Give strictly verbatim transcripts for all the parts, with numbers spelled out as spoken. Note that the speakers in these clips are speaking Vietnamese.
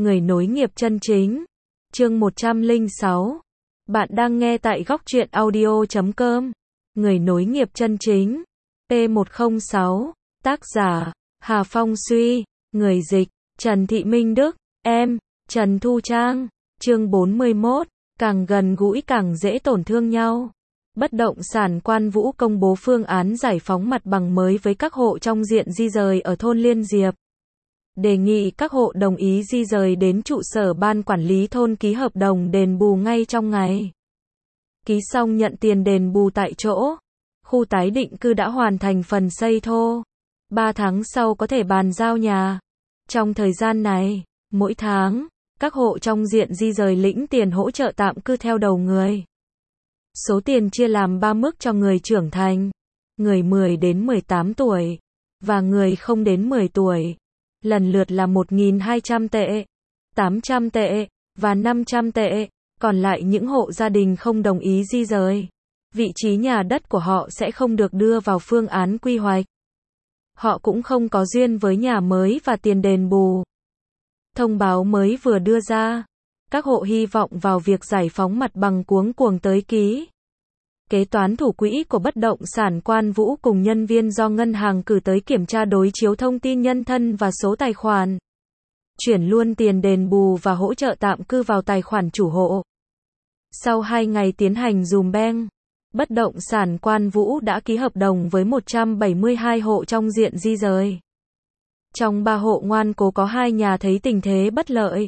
Người nối nghiệp chân chính. Chương một trăm lẻ sáu. Bạn đang nghe tại góc truyện audio chấm com. Người nối nghiệp chân chính. P một không sáu. Tác giả: Hà Phong Suy. Người dịch: Trần Thị Minh Đức. Em: Trần Thu Trang. Chương bốn mươi mốt. Càng gần gũi càng dễ tổn thương nhau. Bất động sản Quan Vũ công bố phương án giải phóng mặt bằng mới với các hộ trong diện di rời ở thôn Liên Diệp. Đề nghị các hộ đồng ý di rời đến trụ sở ban quản lý thôn ký hợp đồng đền bù ngay trong ngày. Ký xong nhận tiền đền bù tại chỗ. Khu tái định cư đã hoàn thành phần xây thô. Ba tháng sau có thể bàn giao nhà. Trong thời gian này, mỗi tháng, các hộ trong diện di rời lĩnh tiền hỗ trợ tạm cư theo đầu người. Số tiền chia làm ba mức cho người trưởng thành, người mười đến mười tám tuổi, và người không đến mười tuổi. Lần lượt là một nghìn hai trăm tệ, tám trăm tệ, và năm trăm tệ. Còn lại những hộ gia đình không đồng ý di rời, vị trí nhà đất của họ sẽ không được đưa vào phương án quy hoạch. Họ cũng không có duyên với nhà mới và tiền đền bù. Thông báo mới vừa đưa ra, các hộ hy vọng vào việc giải phóng mặt bằng cuống cuồng tới ký. Kế toán thủ quỹ của bất động sản Quan Vũ cùng nhân viên do ngân hàng cử tới kiểm tra đối chiếu thông tin nhân thân và số tài khoản. Chuyển luôn tiền đền bù và hỗ trợ tạm cư vào tài khoản chủ hộ. Sau hai ngày tiến hành dùm beng, bất động sản Quan Vũ đã ký hợp đồng với một trăm bảy mươi hai hộ trong diện di rời. Trong ba hộ ngoan cố có hai nhà thấy tình thế bất lợi,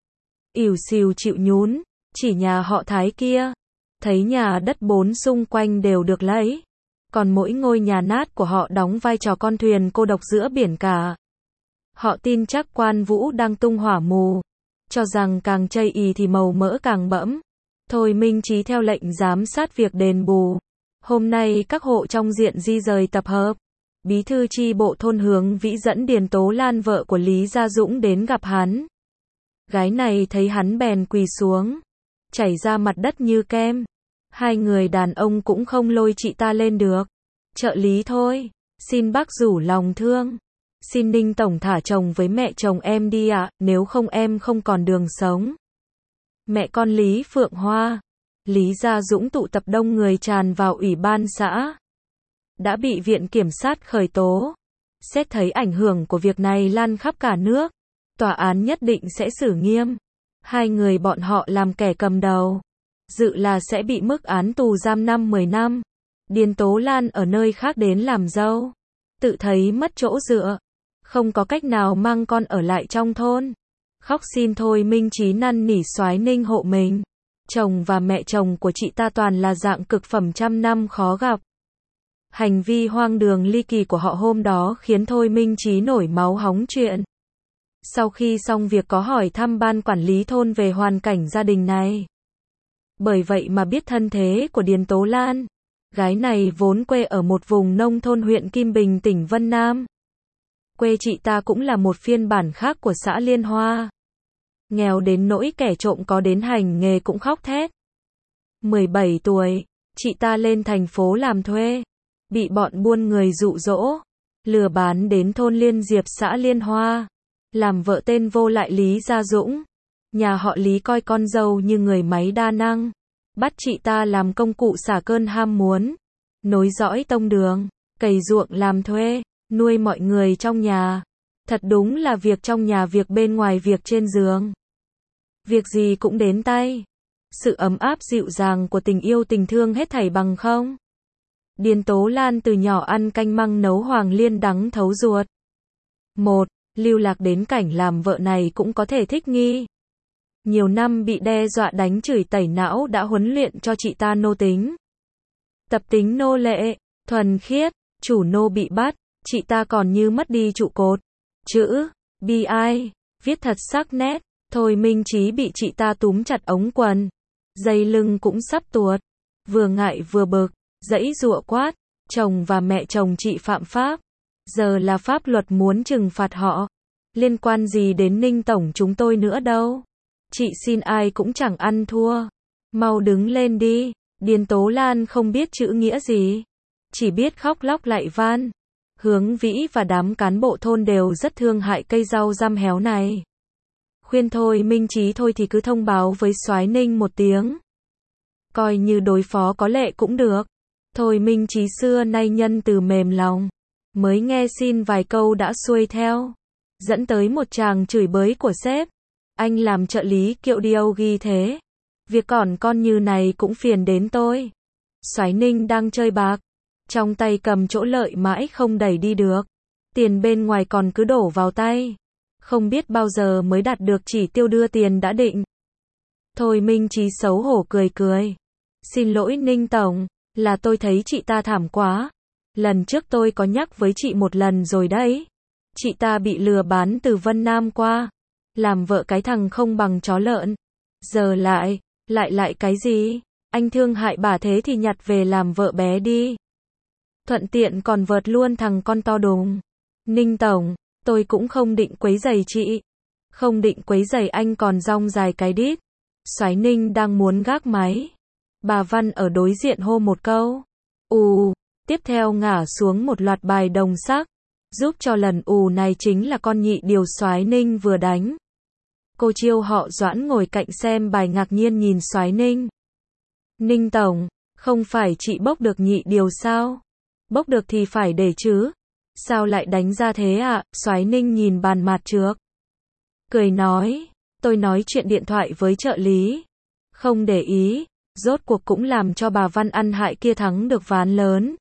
ỉu xìu chịu nhún, chỉ nhà họ Thái kia, thấy nhà đất bốn xung quanh đều được lấy, còn mỗi ngôi nhà nát của họ đóng vai trò con thuyền cô độc giữa biển cả. Họ tin chắc Quan Vũ đang tung hỏa mù, cho rằng càng chây ỳ thì màu mỡ càng bẫm. Thôi Minh Chí theo lệnh giám sát việc đền bù. Hôm nay các hộ trong diện di rời tập hợp. Bí thư chi bộ thôn Hướng Vĩ dẫn Điền Tố Lan vợ của Lý Gia Dũng đến gặp hắn. Gái này thấy hắn bèn quỳ xuống, chảy ra mặt đất như kem. Hai người đàn ông cũng không lôi chị ta lên được. Trợ lý thôi, xin bác rủ lòng thương. Xin Đinh tổng thả chồng với mẹ chồng em đi ạ, nếu không em không còn đường sống. Mẹ con Lý Phượng Hoa, Lý Gia Dũng tụ tập đông người tràn vào ủy ban xã. Đã bị viện kiểm sát khởi tố. Xét thấy ảnh hưởng của việc này lan khắp cả nước, tòa án nhất định sẽ xử nghiêm. Hai người bọn họ làm kẻ cầm đầu, dự là sẽ bị mức án tù giam năm mười năm. Điền Tố Lan ở nơi khác đến làm dâu, tự thấy mất chỗ dựa, không có cách nào mang con ở lại trong thôn. Khóc xin Thôi Minh Chí năn nỉ soái ninh hộ mình. Chồng và mẹ chồng của chị ta toàn là dạng cực phẩm trăm năm khó gặp. Hành vi hoang đường ly kỳ của họ hôm đó khiến Thôi Minh Chí nổi máu hóng chuyện. Sau khi xong việc có hỏi thăm ban quản lý thôn về hoàn cảnh gia đình này. Bởi vậy mà biết thân thế của Điền Tố Lan. Gái này vốn quê ở một vùng nông thôn huyện Kim Bình tỉnh Vân Nam. Quê chị ta cũng là một phiên bản khác của xã Liên Hoa. Nghèo đến nỗi kẻ trộm có đến hành nghề cũng khóc thét. mười bảy tuổi, chị ta lên thành phố làm thuê. Bị bọn buôn người dụ dỗ, lừa bán đến thôn Liên Diệp xã Liên Hoa. Làm vợ tên vô lại Lý Gia Dũng. Nhà họ Lý coi con dâu như người máy đa năng. Bắt chị ta làm công cụ xả cơn ham muốn. Nối dõi tông đường, cày ruộng làm thuê, nuôi mọi người trong nhà. Thật đúng là việc trong nhà việc bên ngoài việc trên giường. Việc gì cũng đến tay. Sự ấm áp dịu dàng của tình yêu tình thương hết thảy bằng không. Điền Tố Lan từ nhỏ ăn canh măng nấu hoàng liên đắng thấu ruột. Một, lưu lạc đến cảnh làm vợ này cũng có thể thích nghi. Nhiều năm bị đe dọa đánh chửi tẩy não đã huấn luyện cho chị ta nô tính. Tập tính nô lệ, thuần khiết, chủ nô bị bắt, chị ta còn như mất đi trụ cột. Chữ, bi ai, viết thật sắc nét. Thôi Minh Chí bị chị ta túm chặt ống quần. Dây lưng cũng sắp tuột. Vừa ngại vừa bực, giãy giụa quát. Chồng và mẹ chồng chị phạm pháp. Giờ là pháp luật muốn trừng phạt họ. Liên quan gì đến Ninh tổng chúng tôi nữa đâu. Chị xin ai cũng chẳng ăn thua. Mau đứng lên đi. Điền Tố Lan không biết chữ nghĩa gì, chỉ biết khóc lóc lạy van. Hướng Vĩ và đám cán bộ thôn đều rất thương hại cây rau răm héo này. khuyên Thôi Minh Chí thôi thì cứ thông báo với Soái Ninh một tiếng. Coi như đối phó có lệ cũng được. Thôi Minh Chí xưa nay nhân từ mềm lòng, mới nghe xin vài câu đã xuôi theo, dẫn tới một tràng chửi bới của sếp. Anh làm trợ lý kiệu điêu ghi thế. Việc còn con như này cũng phiền đến tôi. Soái Ninh đang chơi bạc, trong tay cầm chỗ lợi mãi không đẩy đi được. Tiền bên ngoài còn cứ đổ vào tay. Không biết bao giờ mới đạt được chỉ tiêu đưa tiền đã định. Thôi Minh Chí xấu hổ cười cười. Xin lỗi Ninh Tổng, là tôi thấy chị ta thảm quá. Lần trước tôi có nhắc với chị một lần rồi đấy. Chị ta bị lừa bán từ Vân Nam qua. Làm vợ cái thằng không bằng chó lợn. Giờ lại, lại lại cái gì? Anh thương hại bà thế thì nhặt về làm vợ bé đi. Thuận tiện còn vợt luôn thằng con to đùng. Ninh Tổng, tôi cũng không định quấy rầy chị. Không định quấy rầy anh còn rong dài cái đít. Soái Ninh đang muốn gác máy. Bà Văn ở đối diện hô một câu. Ù, tiếp theo ngả xuống một loạt bài đồng sắc. Giúp cho lần ù này chính là con nhị điều Soái Ninh vừa đánh. Cô Chiêu họ Doãn ngồi cạnh xem bài ngạc nhiên nhìn Soái Ninh. Ninh Tổng, không phải chị bốc được nhị điều sao? Bốc được thì phải để chứ. Sao lại đánh ra thế ạ? À? Soái Ninh nhìn bàn mạt trước. Cười nói, tôi nói chuyện điện thoại với trợ lý. Không để ý, rốt cuộc cũng làm cho bà Văn ăn hại kia thắng được ván lớn.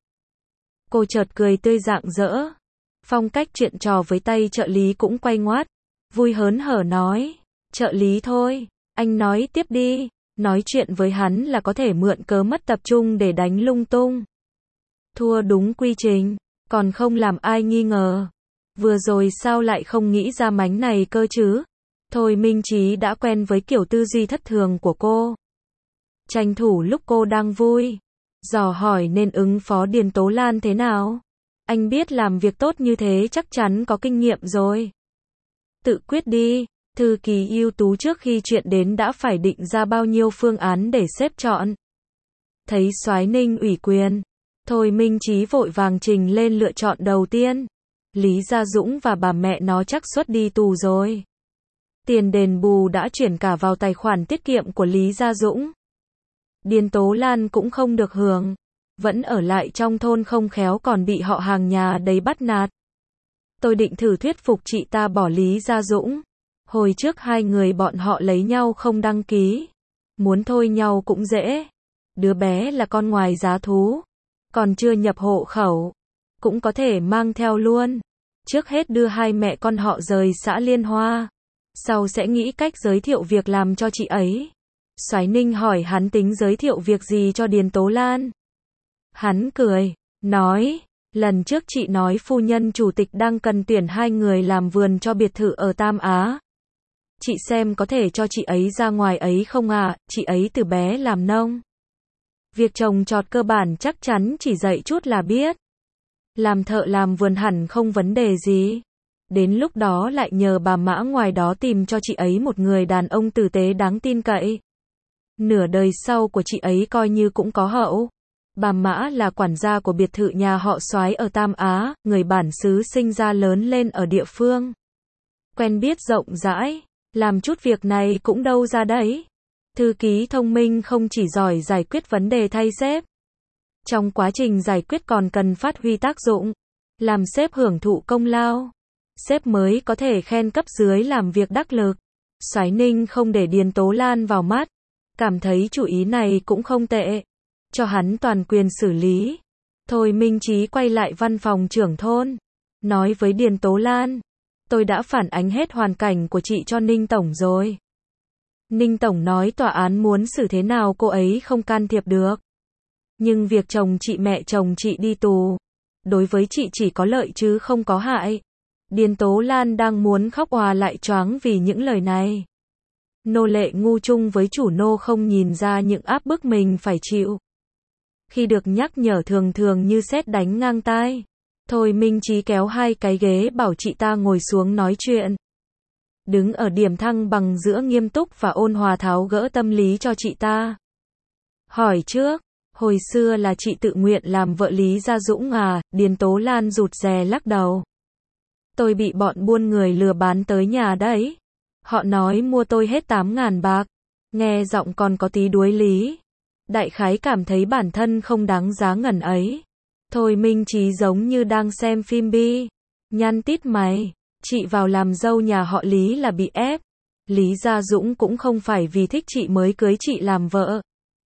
Cô chợt cười tươi rạng rỡ. Phong cách chuyện trò với tay trợ lý cũng quay ngoắt. Vui hớn hở nói, trợ lý thôi, anh nói tiếp đi. Nói chuyện với hắn là có thể mượn cớ mất tập trung để đánh lung tung. Thua đúng quy trình, còn không làm ai nghi ngờ. Vừa rồi sao lại không nghĩ ra mánh này cơ chứ? Thôi Minh Chí đã quen với kiểu tư duy thất thường của cô. Tranh thủ lúc cô đang vui, dò hỏi nên ứng phó Điền Tố Lan thế nào. Anh biết làm việc tốt như thế chắc chắn có kinh nghiệm rồi. Tự quyết đi, thư ký ưu tú trước khi chuyện đến đã phải định ra bao nhiêu phương án để xếp chọn. Thấy Soái Ninh ủy quyền, Thôi Minh Chí vội vàng trình lên lựa chọn đầu tiên. Lý Gia Dũng và bà mẹ nó chắc suất đi tù rồi. Tiền đền bù đã chuyển cả vào tài khoản tiết kiệm của Lý Gia Dũng. Điền Tố Lan cũng không được hưởng, vẫn ở lại trong thôn không khéo còn bị họ hàng nhà đấy bắt nạt. Tôi định thử thuyết phục chị ta bỏ Lý Gia Dũng. Hồi trước hai người bọn họ lấy nhau không đăng ký. Muốn thôi nhau cũng dễ. Đứa bé là con ngoài giá thú. Còn chưa nhập hộ khẩu. Cũng có thể mang theo luôn. Trước hết đưa hai mẹ con họ rời xã Liên Hoa. Sau sẽ nghĩ cách giới thiệu việc làm cho chị ấy. Soái Ninh hỏi hắn tính giới thiệu việc gì cho Điền Tố Lan. Hắn cười, nói, lần trước chị nói phu nhân chủ tịch đang cần tuyển hai người làm vườn cho biệt thự ở Tam Á. Chị xem có thể cho chị ấy ra ngoài ấy không ạ? À? Chị ấy từ bé làm nông. Việc trồng trọt cơ bản chắc chắn chỉ dạy chút là biết. Làm thợ làm vườn hẳn không vấn đề gì. Đến lúc đó lại nhờ bà Mã ngoài đó tìm cho chị ấy một người đàn ông tử tế đáng tin cậy. Nửa đời sau của chị ấy coi như cũng có hậu. Bà Mã là quản gia của biệt thự nhà họ Soái ở Tam Á, người bản xứ sinh ra lớn lên ở địa phương. Quen biết rộng rãi, làm chút việc này cũng đâu ra đấy. Thư ký thông minh không chỉ giỏi giải quyết vấn đề thay sếp. Trong quá trình giải quyết còn cần phát huy tác dụng, làm sếp hưởng thụ công lao. Sếp mới có thể khen cấp dưới làm việc đắc lực. Soái Ninh không để Điền Tố Lan vào mắt, cảm thấy chủ ý này cũng không tệ. Cho hắn toàn quyền xử lý. Thôi Minh Chí quay lại văn phòng trưởng thôn, nói với Điền Tố Lan, tôi đã phản ánh hết hoàn cảnh của chị cho Ninh Tổng rồi. Ninh Tổng nói tòa án muốn xử thế nào cô ấy không can thiệp được. Nhưng việc chồng chị mẹ chồng chị đi tù, đối với chị chỉ có lợi chứ không có hại. Điền Tố Lan đang muốn khóc òa lại choáng vì những lời này. Nô lệ ngu chung với chủ nô không nhìn ra những áp bức mình phải chịu. Khi được nhắc nhở thường thường như sét đánh ngang tai. Thôi Minh Chí kéo hai cái ghế bảo chị ta ngồi xuống nói chuyện. Đứng ở điểm thăng bằng giữa nghiêm túc và ôn hòa tháo gỡ tâm lý cho chị ta. Hỏi trước, hồi xưa là chị tự nguyện làm vợ Lý Gia Dũng à? Điền Tố Lan rụt rè lắc đầu. Tôi bị bọn buôn người lừa bán tới nhà đấy. Họ nói mua tôi hết tám ngàn bạc. Nghe giọng còn có tí đuối lý. Đại khái cảm thấy bản thân không đáng giá ngần ấy. Thôi Minh Chí giống như đang xem phim bi. Nhăn tít mày. Chị vào làm dâu nhà họ Lý là bị ép. Lý Gia Dũng cũng không phải vì thích chị mới cưới chị làm vợ.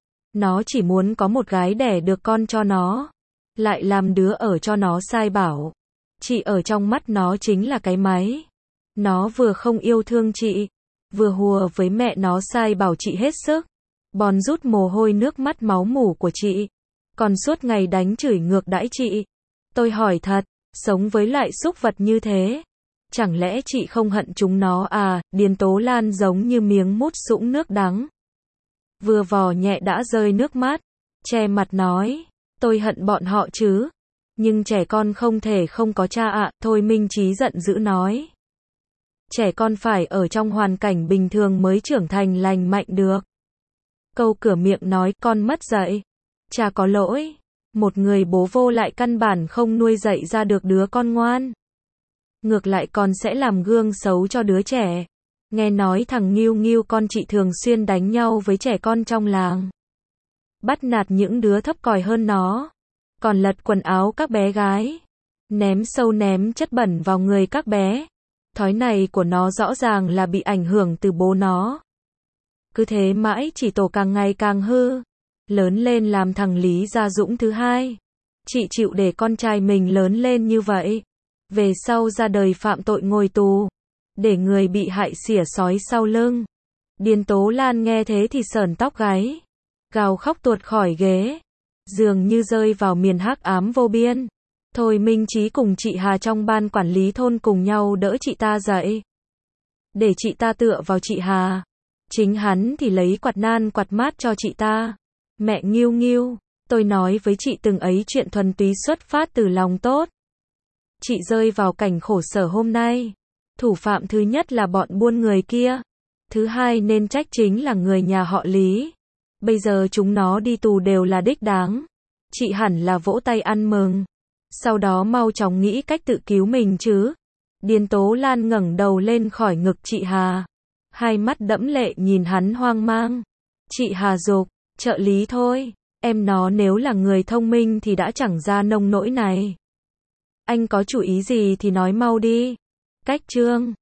Nó chỉ muốn có một gái đẻ được con cho nó. Lại làm đứa ở cho nó sai bảo. Chị ở trong mắt nó chính là cái máy. Nó vừa không yêu thương chị, vừa hùa với mẹ nó sai bảo chị hết sức. Bòn rút mồ hôi nước mắt máu mủ của chị. Còn suốt ngày đánh chửi ngược đãi chị. Tôi hỏi thật, sống với loại súc vật như thế, chẳng lẽ chị không hận chúng nó à? Điền Tố Lan giống như miếng mút sũng nước đắng. Vừa vò nhẹ đã rơi nước mắt, che mặt nói, tôi hận bọn họ chứ. Nhưng trẻ con không thể không có cha ạ. Thôi Minh Chí giận dữ nói. Trẻ con phải ở trong hoàn cảnh bình thường mới trưởng thành lành mạnh được. Câu cửa miệng nói con mất dạy. Cha có lỗi. Một người bố vô lại căn bản không nuôi dạy ra được đứa con ngoan. Ngược lại còn sẽ làm gương xấu cho đứa trẻ. Nghe nói thằng Nghiêu Nghiêu con chị thường xuyên đánh nhau với trẻ con trong làng. Bắt nạt những đứa thấp còi hơn nó. Còn lật quần áo các bé gái. Ném sâu ném chất bẩn vào người các bé. Thói này của nó rõ ràng là bị ảnh hưởng từ bố nó. Cứ thế mãi chỉ tổ càng ngày càng hư. Lớn lên làm thằng Lý Gia Dũng thứ hai. Chị chịu để con trai mình lớn lên như vậy. Về sau ra đời phạm tội ngồi tù. Để người bị hại xỉa sói sau lưng. Điền Tố Lan nghe thế thì sởn tóc gáy. Gào khóc tuột khỏi ghế. Dường như rơi vào miền hắc ám vô biên. Thôi Minh Chí cùng chị Hà trong ban quản lý thôn cùng nhau đỡ chị ta dậy. Để chị ta tựa vào chị Hà. Chính hắn thì lấy quạt nan quạt mát cho chị ta. Mẹ Nghiêu Nghiêu, tôi nói với chị từng ấy chuyện thuần túy xuất phát từ lòng tốt. Chị rơi vào cảnh khổ sở hôm nay. Thủ phạm thứ nhất là bọn buôn người kia. Thứ hai nên trách chính là người nhà họ Lý. Bây giờ chúng nó đi tù đều là đích đáng. Chị hẳn là vỗ tay ăn mừng. Sau đó mau chóng nghĩ cách tự cứu mình chứ. Điền Tố Lan ngẩng đầu lên khỏi ngực chị Hà. Hai mắt đẫm lệ nhìn hắn hoang mang. Chị Hà giục, trợ lý thôi. Em nó nếu là người thông minh thì đã chẳng ra nông nỗi này. Anh có chủ ý gì thì nói mau đi. Cách chương